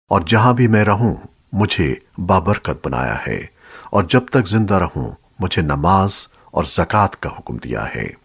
और जहां भी मैं रहूं मुझे बाबरकत बनाया है और जब तक जिंदा रहूं मुझे नमाज और ज़कात का हुक्म दिया है।